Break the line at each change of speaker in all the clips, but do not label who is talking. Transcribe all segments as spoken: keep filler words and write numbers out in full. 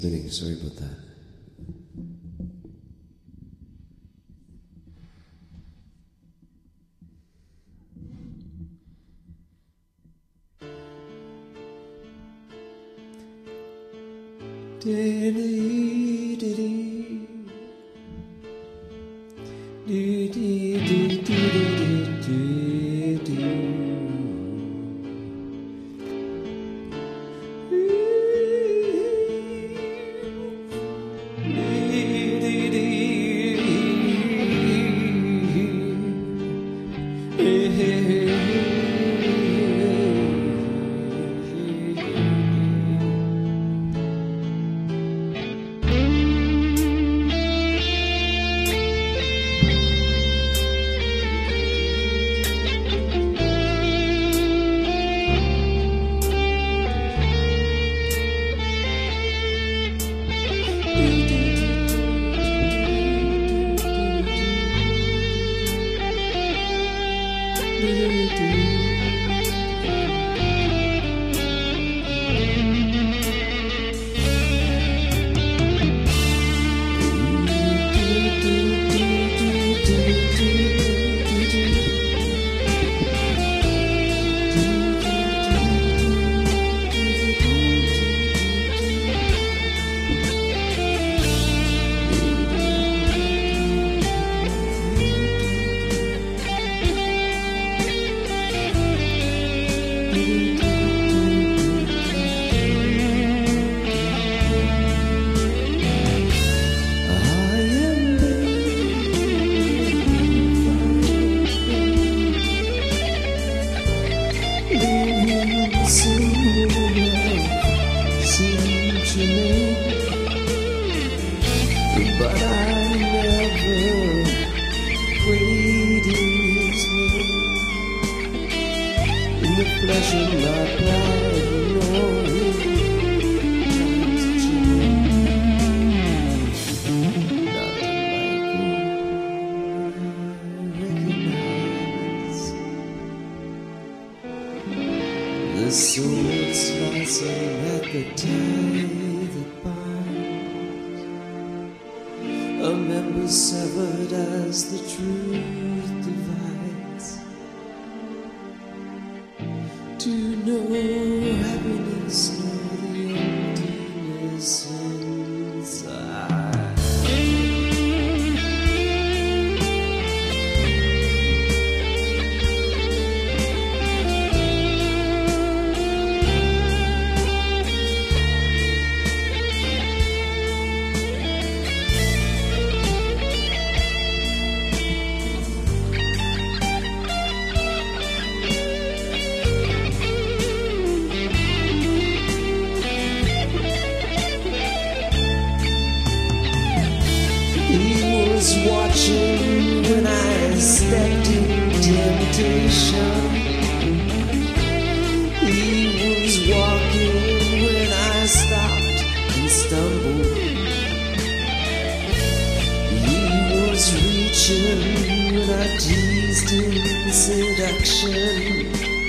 Sorry about that. Diddy, diddy, diddy, diddy, diddy, diddy. But I never prayed in his name. In the flesh of my pride, Lord, not like the sword slicing at the tie that binds, a member severed as the truth divides. To know happiness, know the emptiness inside. Watching when I stepped in temptation. He was walking when I stopped and stumbled. He was reaching when I teased in seduction.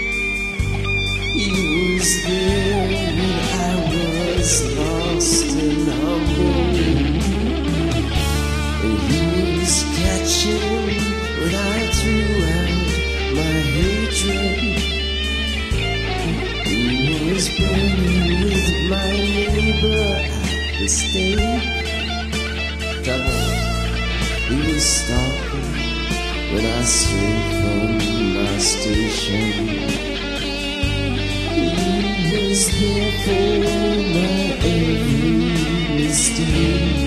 He was there when I was lost and humble. He was catching when I threw out my hatred. He was burning with my neighbor at the stake. Come on. He was stalking when I strayed from my station. He was there for my every mistake.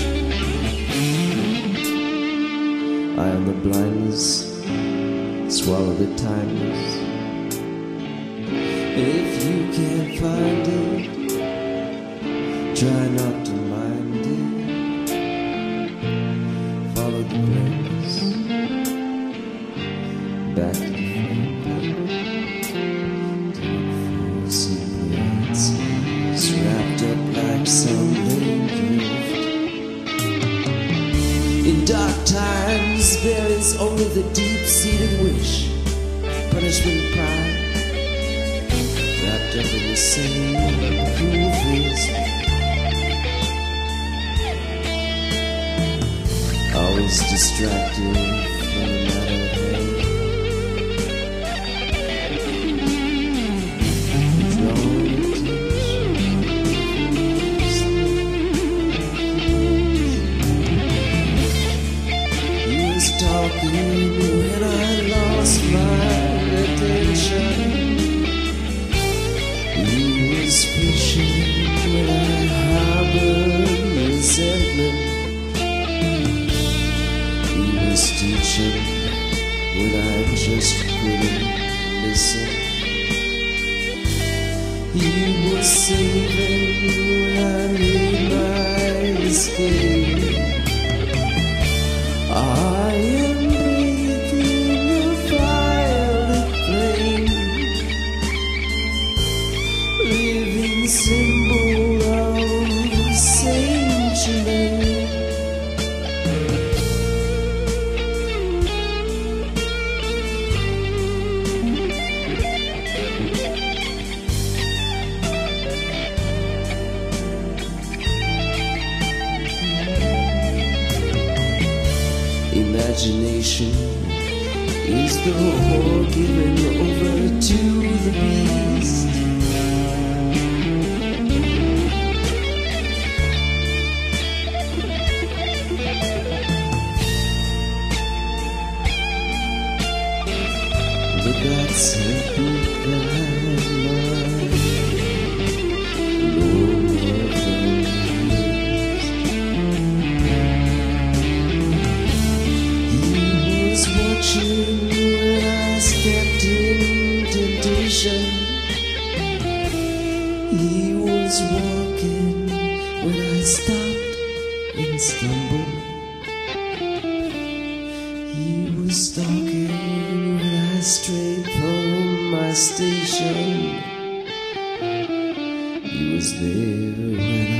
I am the blindness, swallow the timeless. If you can't find it, try not to mind it. Follow the blameless, back to the flame, to the simple answers wrapped up like some gift. In dark times, there is only the deep-seated wish, punishment, pride, wrapped up in the same cruel face. was distracted from the matter at hand. Drawing attention. He was talking when I lost my attention. He was fishing when I harbored resentment. He was teaching when I just couldn't listen. He was saving when I made my escape. I am breathing a violet flame, living symbol of sanctuary. Imagination is the whore given over to the beast. The gods have built that mind, Lord of the watching when I stepped in temptation. He was walking when I stopped and stumbled. He was stalking when I strayed from my station. He was there when